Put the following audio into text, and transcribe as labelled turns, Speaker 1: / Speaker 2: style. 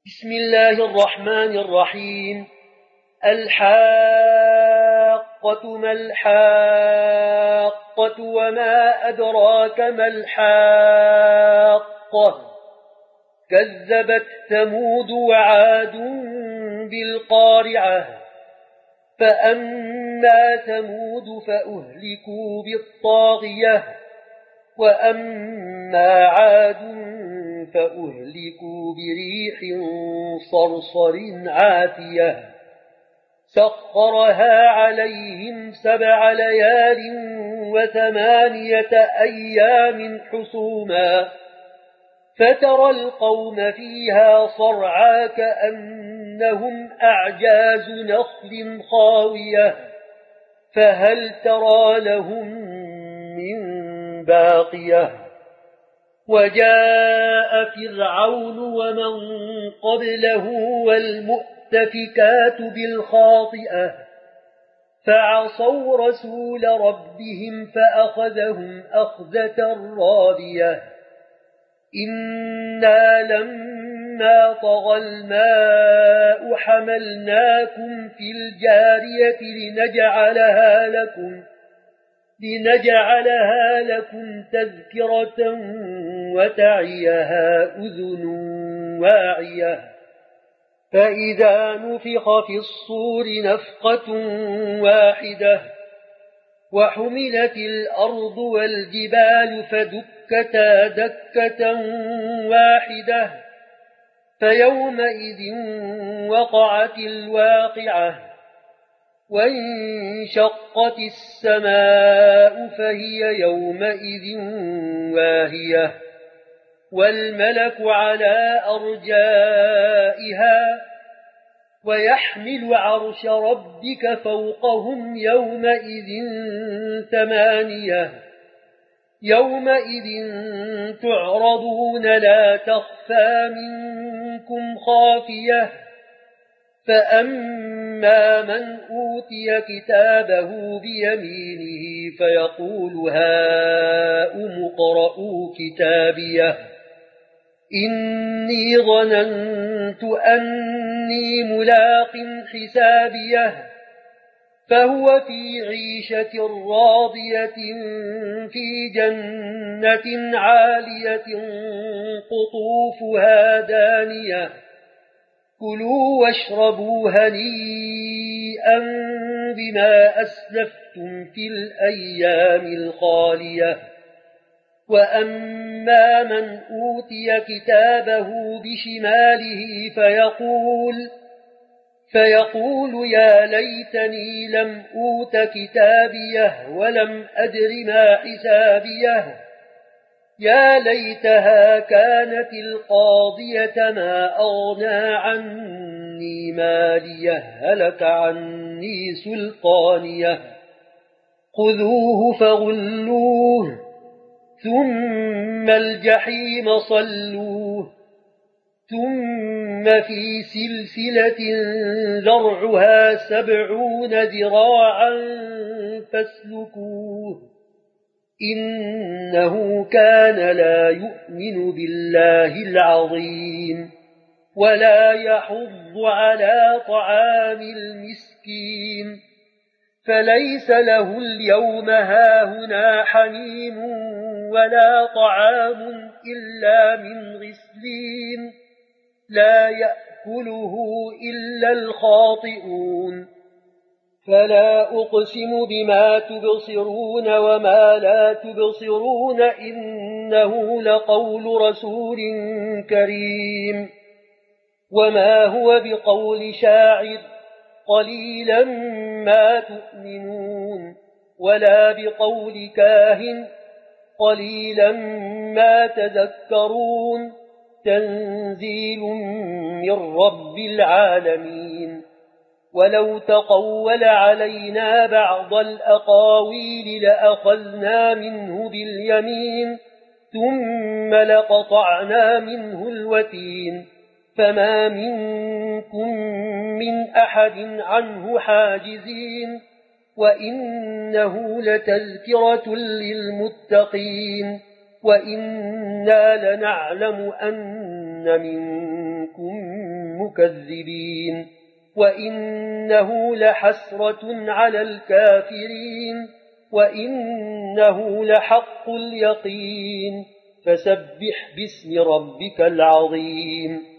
Speaker 1: بسم الله الرحمن الرحيم. الحاقة ما الحاقة وما أدراك ما الحاقة. كذبت ثمود وعاد بالقارعة. فأما ثمود فأهلكوا بالطاغية وأما عاد فأهلكوا بريح صرصر عاتية سخرها عليهم 7 ليال و8 أيام حسوما فترى القوم فيها صرعا كأنهم أعجاز نخل خاوية فهل ترى لهم من باقية. وجاء فرعون ومن قبله والمؤتفكات بالخاطئة فعصوا رسول ربهم فأخذهم أخذة رابية. إنا لما طغى الماء حملناكم في الجارية لنجعلها لكم تذكرة وتعيها أذن واعية. فإذا نفخ في الصور نفخة واحدة وحملت الأرض والجبال فدكتا دكة واحدة فيومئذ وقعت الواقعة وانشقت السماء فهي يومئذ واهية والملك على أرجائها ويحمل عرش ربك فوقهم يومئذ 8 يومئذ تعرضون لا تخفى منكم خافية. فأما من أوتي كتابه بيمينه فيقول هاؤم اقرءوا كتابيه إني ظننت أني ملاق حسابيه فهو في عيشة راضية في جنة عالية قطوفها دانية كلوا واشربوا هنيئا بما أسلفتم في الأيام الخالية. وأما من أوتي كتابه بشماله فيقول يا ليتني لم أوت كتابيه ولم أدر ما حسابيه يا ليتها كانت القاضية ما أغنى عني ماليه هلك عني سلطانيه خذوه فغلوه ثم الجحيم صلوه ثم في سلسلة ذرعها 70 ذراعا فاسلكوه إنه كان لا يؤمن بالله العظيم ولا يحض على طعام المسكين فليس له اليوم هاهنا حميم ولا طعام إلا من غسلين لا يأكله إلا الخاطئون. فلا أقسم بما تبصرون وما لا تبصرون إنه لقول رسول كريم وما هو بقول شاعر قليلا ما تؤمنون ولا بقول كاهن قليلا ما تذكرون تنزيل من رب العالمين. ولو تقول علينا بعض الأقاويل لأخذنا منه باليمين ثم لقطعنا منه الوتين فما منكم من أحد عنه حاجزين وإنه لتذكرة للمتقين وإنا لنعلم أن منكم المكذبين وإنه لحسرة على الكافرين وإنه لحق اليقين فسبح باسم ربك العظيم